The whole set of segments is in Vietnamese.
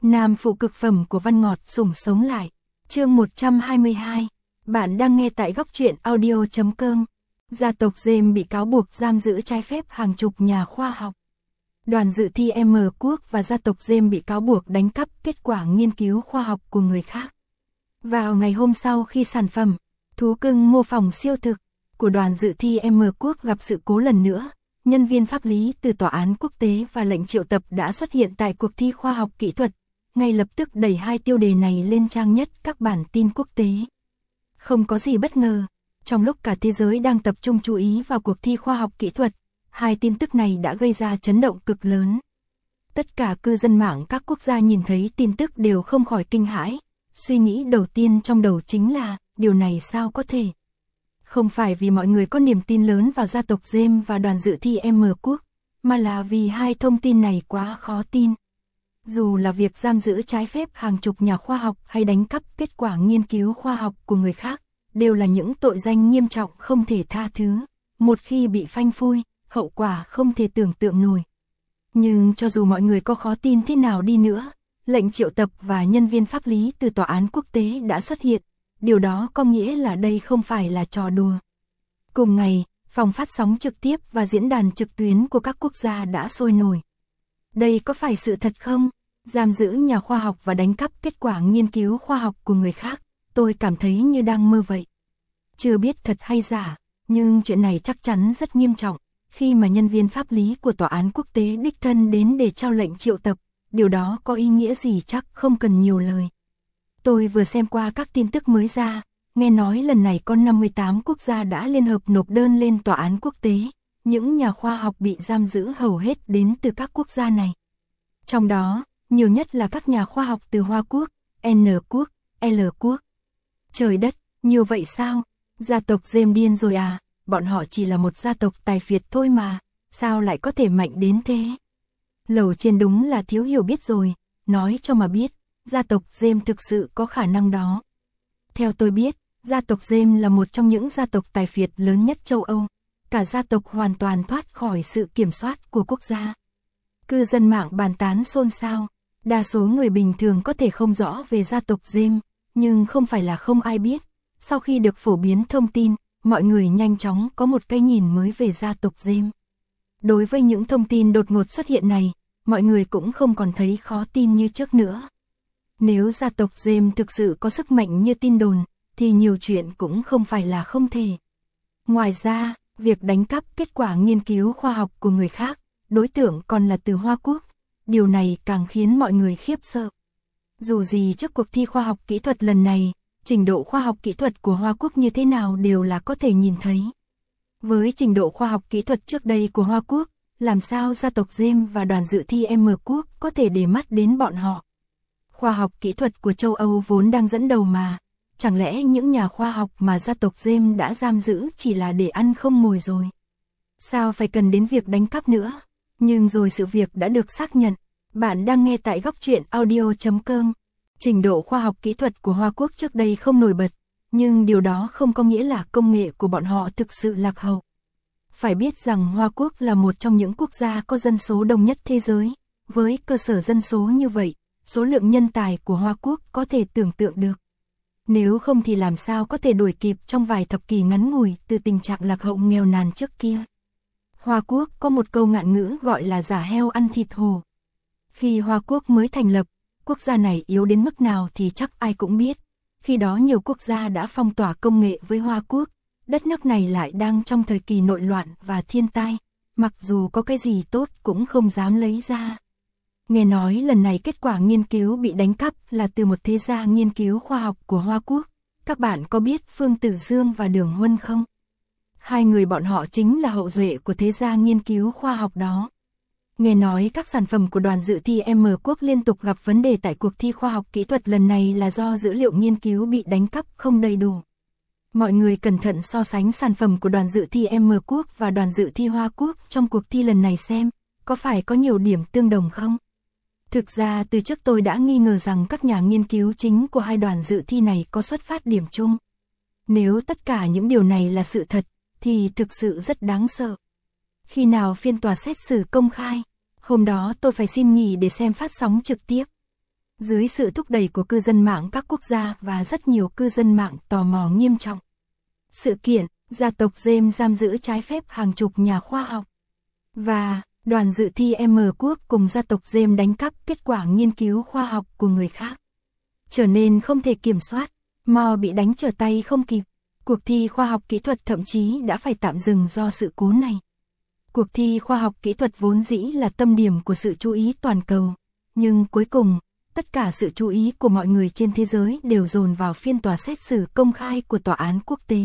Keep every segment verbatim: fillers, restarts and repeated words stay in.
Nam phụ cực phẩm của Văn Ngọt sủng sống lại. Chương một trăm hai mươi hai. Bạn đang nghe tại góc truyện audio chấm com. Gia tộc James bị cáo buộc giam giữ trái phép hàng chục nhà khoa học. Đoàn dự thi M Quốc và gia tộc James bị cáo buộc đánh cắp kết quả nghiên cứu khoa học của người khác. Vào ngày hôm sau khi sản phẩm thú cưng mô phỏng siêu thực của đoàn dự thi M Quốc gặp sự cố lần nữa, nhân viên pháp lý từ tòa án quốc tế và lệnh triệu tập đã xuất hiện tại cuộc thi khoa học kỹ thuật, ngay lập tức đẩy hai tiêu đề này lên trang nhất các bản tin quốc tế. Không có gì bất ngờ, trong lúc cả thế giới đang tập trung chú ý vào cuộc thi khoa học kỹ thuật, hai tin tức này đã gây ra chấn động cực lớn. Tất cả cư dân mạng các quốc gia nhìn thấy tin tức đều không khỏi kinh hãi, suy nghĩ đầu tiên trong đầu chính là, điều này sao có thể? Không phải vì mọi người có niềm tin lớn vào gia tộc James và đoàn dự thi M Quốc, mà là vì hai thông tin này quá khó tin. Dù là việc giam giữ trái phép hàng chục nhà khoa học hay đánh cắp kết quả nghiên cứu khoa học của người khác, đều là những tội danh nghiêm trọng không thể tha thứ. Một khi bị phanh phui, hậu quả không thể tưởng tượng nổi. Nhưng cho dù mọi người có khó tin thế nào đi nữa, lệnh triệu tập và nhân viên pháp lý từ tòa án quốc tế đã xuất hiện. Điều đó có nghĩa là đây không phải là trò đùa. Cùng ngày, phòng phát sóng trực tiếp và diễn đàn trực tuyến của các quốc gia đã sôi nổi. Đây có phải sự thật không? Giam giữ nhà khoa học và đánh cắp kết quả nghiên cứu khoa học của người khác, tôi cảm thấy như đang mơ vậy. Chưa biết thật hay giả, nhưng chuyện này chắc chắn rất nghiêm trọng. Khi mà nhân viên pháp lý của tòa án quốc tế đích thân đến để trao lệnh triệu tập, điều đó có ý nghĩa gì chắc không cần nhiều lời. Tôi vừa xem qua các tin tức mới ra, nghe nói lần này có năm mươi tám quốc gia đã liên hợp nộp đơn lên tòa án quốc tế. Những nhà khoa học bị giam giữ hầu hết đến từ các quốc gia này. Trong đó, nhiều nhất là các nhà khoa học từ Hoa Quốc, N Quốc, L Quốc. Trời đất, nhiều vậy sao? Gia tộc James điên rồi à? Bọn họ chỉ là một gia tộc tài phiệt thôi mà, sao lại có thể mạnh đến thế? Lầu trên đúng là thiếu hiểu biết rồi, nói cho mà biết, gia tộc James thực sự có khả năng đó. Theo tôi biết, gia tộc James là một trong những gia tộc tài phiệt lớn nhất châu Âu. Cả gia tộc hoàn toàn thoát khỏi sự kiểm soát của quốc gia. Cư dân mạng bàn tán xôn xao, đa số người bình thường có thể không rõ về gia tộc James, nhưng không phải là không ai biết. Sau khi được phổ biến thông tin, mọi người nhanh chóng có một cái nhìn mới về gia tộc James. Đối với những thông tin đột ngột xuất hiện này, mọi người cũng không còn thấy khó tin như trước nữa. Nếu gia tộc James thực sự có sức mạnh như tin đồn, thì nhiều chuyện cũng không phải là không thể. Ngoài ra, việc đánh cắp kết quả nghiên cứu khoa học của người khác, đối tượng còn là từ Hoa Quốc, điều này càng khiến mọi người khiếp sợ. Dù gì trước cuộc thi khoa học kỹ thuật lần này, trình độ khoa học kỹ thuật của Hoa Quốc như thế nào đều là có thể nhìn thấy. Với trình độ khoa học kỹ thuật trước đây của Hoa Quốc, làm sao gia tộc James và đoàn dự thi M Quốc có thể để mắt đến bọn họ? Khoa học kỹ thuật của châu Âu vốn đang dẫn đầu mà. Chẳng lẽ những nhà khoa học mà gia tộc James đã giam giữ chỉ là để ăn không mồi rồi? Sao phải cần đến việc đánh cắp nữa? Nhưng rồi sự việc đã được xác nhận. Bạn đang nghe tại góc truyện audio chấm com. Trình độ khoa học kỹ thuật của Hoa Quốc trước đây không nổi bật, nhưng điều đó không có nghĩa là công nghệ của bọn họ thực sự lạc hậu. Phải biết rằng Hoa Quốc là một trong những quốc gia có dân số đông nhất thế giới. Với cơ sở dân số như vậy, số lượng nhân tài của Hoa Quốc có thể tưởng tượng được. Nếu không thì làm sao có thể đuổi kịp trong vài thập kỷ ngắn ngủi từ tình trạng lạc hậu nghèo nàn trước kia. Hoa Quốc có một câu ngạn ngữ gọi là giả heo ăn thịt hổ. Khi Hoa Quốc mới thành lập, quốc gia này yếu đến mức nào thì chắc ai cũng biết. Khi đó nhiều quốc gia đã phong tỏa công nghệ với Hoa Quốc, đất nước này lại đang trong thời kỳ nội loạn và thiên tai, mặc dù có cái gì tốt cũng không dám lấy ra. Nghe nói lần này kết quả nghiên cứu bị đánh cắp là từ một thế gia nghiên cứu khoa học của Hoa Quốc. Các bạn có biết Phương Tử Dương và Đường Huân không? Hai người bọn họ chính là hậu duệ của thế gia nghiên cứu khoa học đó. Nghe nói các sản phẩm của đoàn dự thi M Quốc liên tục gặp vấn đề tại cuộc thi khoa học kỹ thuật lần này là do dữ liệu nghiên cứu bị đánh cắp không đầy đủ. Mọi người cẩn thận so sánh sản phẩm của đoàn dự thi M Quốc và đoàn dự thi Hoa Quốc trong cuộc thi lần này xem, có phải có nhiều điểm tương đồng không? Thực ra từ trước tôi đã nghi ngờ rằng các nhà nghiên cứu chính của hai đoàn dự thi này có xuất phát điểm chung. Nếu tất cả những điều này là sự thật, thì thực sự rất đáng sợ. Khi nào phiên tòa xét xử công khai? Hôm đó tôi phải xin nghỉ để xem phát sóng trực tiếp. Dưới sự thúc đẩy của cư dân mạng các quốc gia và rất nhiều cư dân mạng tò mò nghiêm trọng. Sự kiện, gia tộc James giam giữ trái phép hàng chục nhà khoa học. Và, đoàn dự thi M quốc cùng gia tộc James đánh cắp kết quả nghiên cứu khoa học của người khác. Trở nên không thể kiểm soát, Mo bị đánh trở tay không kịp. Cuộc thi khoa học kỹ thuật thậm chí đã phải tạm dừng do sự cố này. Cuộc thi khoa học kỹ thuật vốn dĩ là tâm điểm của sự chú ý toàn cầu. Nhưng cuối cùng, tất cả sự chú ý của mọi người trên thế giới đều dồn vào phiên tòa xét xử công khai của tòa án quốc tế.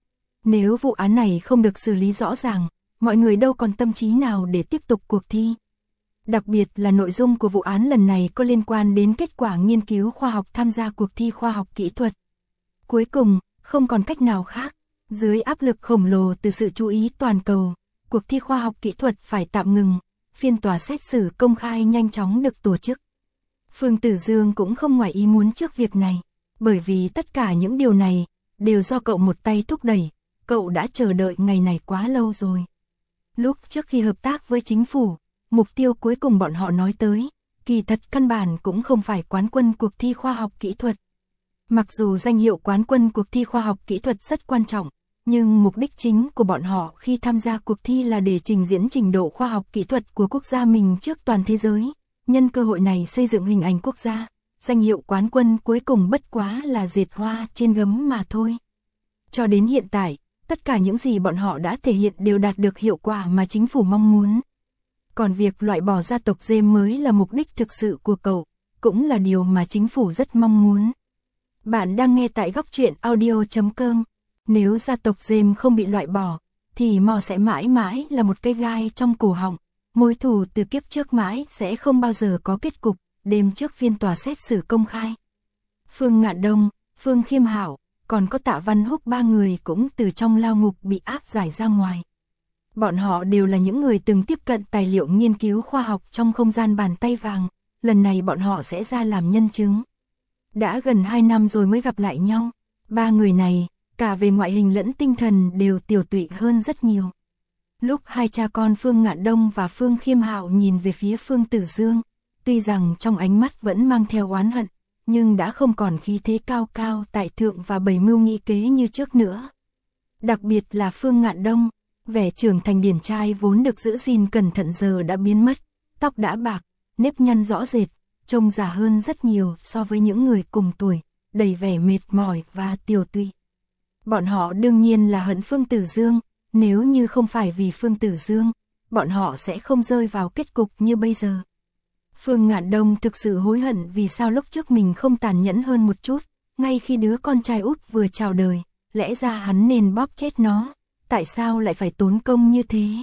Nếu vụ án này không được xử lý rõ ràng, mọi người đâu còn tâm trí nào để tiếp tục cuộc thi. Đặc biệt là nội dung của vụ án lần này có liên quan đến kết quả nghiên cứu khoa học tham gia cuộc thi khoa học kỹ thuật. Cuối cùng, không còn cách nào khác, dưới áp lực khổng lồ từ sự chú ý toàn cầu, cuộc thi khoa học kỹ thuật phải tạm ngừng, phiên tòa xét xử công khai nhanh chóng được tổ chức. Phương Tử Dương cũng không ngoài ý muốn trước việc này, bởi vì tất cả những điều này đều do cậu một tay thúc đẩy, cậu đã chờ đợi ngày này quá lâu rồi. Lúc trước khi hợp tác với chính phủ, mục tiêu cuối cùng bọn họ nói tới, kỳ thật căn bản cũng không phải quán quân cuộc thi khoa học kỹ thuật. Mặc dù danh hiệu quán quân cuộc thi khoa học kỹ thuật rất quan trọng, nhưng mục đích chính của bọn họ khi tham gia cuộc thi là để trình diễn trình độ khoa học kỹ thuật của quốc gia mình trước toàn thế giới, nhân cơ hội này xây dựng hình ảnh quốc gia. Danh hiệu quán quân cuối cùng bất quá là dệt hoa trên gấm mà thôi. Cho đến hiện tại, tất cả những gì bọn họ đã thể hiện đều đạt được hiệu quả mà chính phủ mong muốn. Còn việc loại bỏ gia tộc James mới là mục đích thực sự của cậu, cũng là điều mà chính phủ rất mong muốn. Bạn đang nghe tại góc truyện audio chấm com. Nếu gia tộc James không bị loại bỏ, thì Mo sẽ mãi mãi là một cây gai trong cổ họng. Mối thù từ kiếp trước mãi sẽ không bao giờ có kết cục. Đêm trước phiên tòa xét xử công khai, Phương Ngạn Đông, Phương Khiêm Hảo, còn có Tạ Văn Húc ba người cũng từ trong lao ngục bị áp giải ra ngoài. Bọn họ đều là những người từng tiếp cận tài liệu nghiên cứu khoa học trong không gian bàn tay vàng, lần này bọn họ sẽ ra làm nhân chứng. Đã gần hai năm rồi mới gặp lại nhau, ba người này, cả về ngoại hình lẫn tinh thần đều tiểu tụy hơn rất nhiều. Lúc hai cha con Phương Ngạn Đông và Phương Khiêm Hạo nhìn về phía Phương Tử Dương, tuy rằng trong ánh mắt vẫn mang theo oán hận, nhưng đã không còn khí thế cao cao tại thượng và bày mưu nghị kế như trước nữa. Đặc biệt là Phương Ngạn Đông, vẻ trưởng thành điển trai vốn được giữ gìn cẩn thận giờ đã biến mất, tóc đã bạc, nếp nhăn rõ rệt, trông già hơn rất nhiều so với những người cùng tuổi, đầy vẻ mệt mỏi và tiều tụy. Bọn họ đương nhiên là hận Phương Tử Dương, nếu như không phải vì Phương Tử Dương, bọn họ sẽ không rơi vào kết cục như bây giờ. Phương Ngạn Đông thực sự hối hận vì sao lúc trước mình không tàn nhẫn hơn một chút, ngay khi đứa con trai út vừa chào đời, lẽ ra hắn nên bóp chết nó, tại sao lại phải tốn công như thế?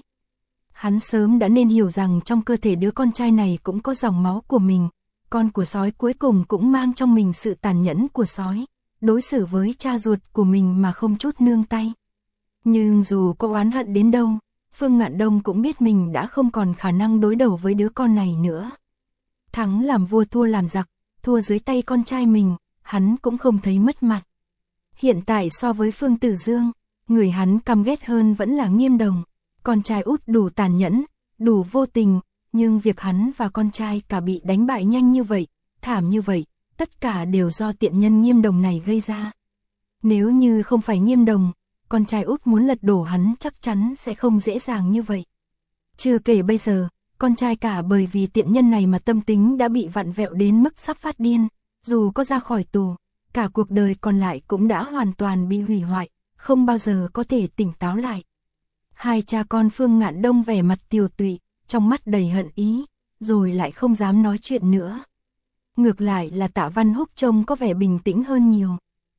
Hắn sớm đã nên hiểu rằng trong cơ thể đứa con trai này cũng có dòng máu của mình, con của sói cuối cùng cũng mang trong mình sự tàn nhẫn của sói, đối xử với cha ruột của mình mà không chút nương tay. Nhưng dù có oán hận đến đâu, Phương Ngạn Đông cũng biết mình đã không còn khả năng đối đầu với đứa con này nữa. Thắng làm vua thua làm giặc, thua dưới tay con trai mình, hắn cũng không thấy mất mặt. Hiện tại so với Phương Tử Dương, người hắn căm ghét hơn vẫn là Nghiêm Đồng. Con trai út đủ tàn nhẫn, đủ vô tình, nhưng việc hắn và con trai cả bị đánh bại nhanh như vậy, thảm như vậy, tất cả đều do tiện nhân Nghiêm Đồng này gây ra. Nếu như không phải Nghiêm Đồng, con trai út muốn lật đổ hắn chắc chắn sẽ không dễ dàng như vậy. Chưa kể bây giờ, con trai cả bởi vì tiện nhân này mà tâm tính đã bị vặn vẹo đến mức sắp phát điên, dù có ra khỏi tù, cả cuộc đời còn lại cũng đã hoàn toàn bị hủy hoại, không bao giờ có thể tỉnh táo lại. Hai cha con Phương Ngạn Đông vẻ mặt tiều tụy, trong mắt đầy hận ý, rồi lại không dám nói chuyện nữa. Ngược lại là Tạ Văn Húc trông có vẻ bình tĩnh hơn nhiều.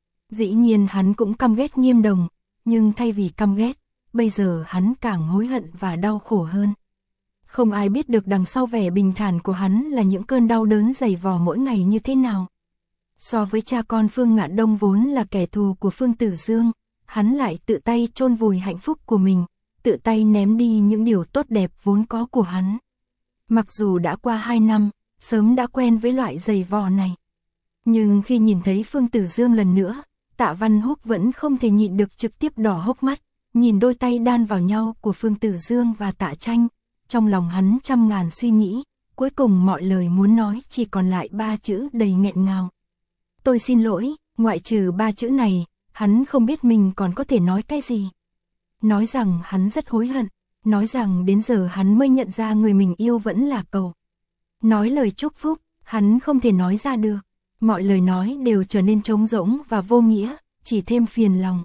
Dĩ nhiên hắn cũng căm ghét Nghiêm Đồng, nhưng thay vì căm ghét, bây giờ hắn càng hối hận và đau khổ hơn. Không ai biết được đằng sau vẻ bình thản của hắn là những cơn đau đớn dày vò mỗi ngày như thế nào. So với cha con Phương Ngạn Đông vốn là kẻ thù của Phương Tử Dương, hắn lại tự tay chôn vùi hạnh phúc của mình, tự tay ném đi những điều tốt đẹp vốn có của hắn. Mặc dù đã qua hai năm, sớm đã quen với loại giày vò này. Nhưng khi nhìn thấy Phương Tử Dương lần nữa, Tạ Văn Húc vẫn không thể nhịn được trực tiếp đỏ hốc mắt, nhìn đôi tay đan vào nhau của Phương Tử Dương và Tạ Tranh. Trong lòng hắn trăm ngàn suy nghĩ, Cuối cùng mọi lời muốn nói chỉ còn lại ba chữ đầy nghẹn ngào. Tôi xin lỗi, ngoại trừ ba chữ này, hắn không biết mình còn có thể nói cái gì. Nói rằng hắn rất hối hận, nói rằng đến giờ hắn mới nhận ra người mình yêu vẫn là cậu. Nói lời chúc phúc, hắn không thể nói ra được. Mọi lời nói đều trở nên trống rỗng và vô nghĩa, chỉ thêm phiền lòng.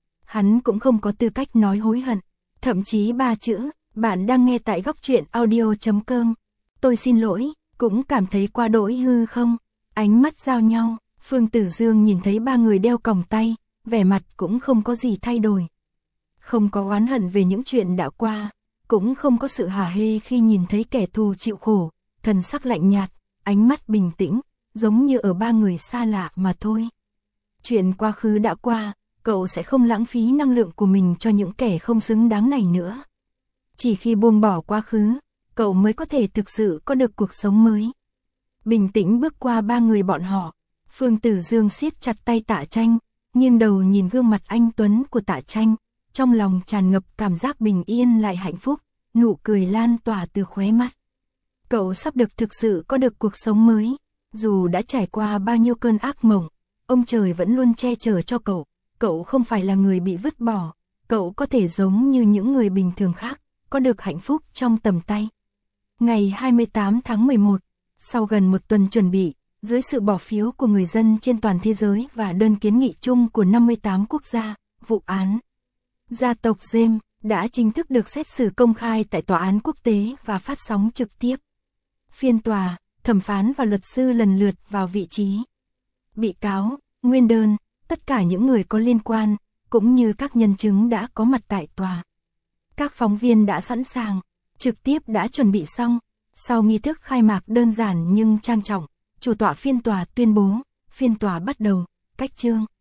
Hắn cũng không có tư cách nói hối hận. Thậm chí ba chữ, bạn đang nghe tại góc truyện audio chấm com. Tôi xin lỗi, cũng cảm thấy quá đỗi hư không. Ánh mắt giao nhau, Phương Tử Dương nhìn thấy ba người đeo còng tay, vẻ mặt cũng không có gì thay đổi. Không có oán hận về những chuyện đã qua, cũng không có sự hả hê khi nhìn thấy kẻ thù chịu khổ, thần sắc lạnh nhạt, ánh mắt bình tĩnh, giống như ở ba người xa lạ mà thôi. Chuyện quá khứ đã qua, cậu sẽ không lãng phí năng lượng của mình cho những kẻ không xứng đáng này nữa. Chỉ khi buông bỏ quá khứ, cậu mới có thể thực sự có được cuộc sống mới. Bình tĩnh bước qua ba người bọn họ, Phương Tử Dương siết chặt tay Tạ Tranh, nghiêng đầu nhìn gương mặt anh tuấn của Tạ Tranh, trong lòng tràn ngập cảm giác bình yên lại hạnh phúc, nụ cười lan tỏa từ khóe mắt. Cậu sắp được thực sự có được cuộc sống mới, dù đã trải qua bao nhiêu cơn ác mộng, ông trời vẫn luôn che chở cho cậu, cậu không phải là người bị vứt bỏ, cậu có thể giống như những người bình thường khác, có được hạnh phúc trong tầm tay. Ngày hai mươi tám tháng mười một, sau gần một tuần chuẩn bị, dưới sự bỏ phiếu của người dân trên toàn thế giới và đơn kiến nghị chung của năm mươi tám quốc gia, vụ án gia tộc James đã chính thức được xét xử công khai tại tòa án quốc tế và phát sóng trực tiếp. Phiên tòa, thẩm phán và luật sư lần lượt vào vị trí. Bị cáo, nguyên đơn, tất cả những người có liên quan, cũng như các nhân chứng đã có mặt tại tòa. Các phóng viên đã sẵn sàng, trực tiếp đã chuẩn bị xong. Sau nghi thức khai mạc đơn giản nhưng trang trọng, chủ tọa phiên tòa tuyên bố, phiên tòa bắt đầu, cách chương.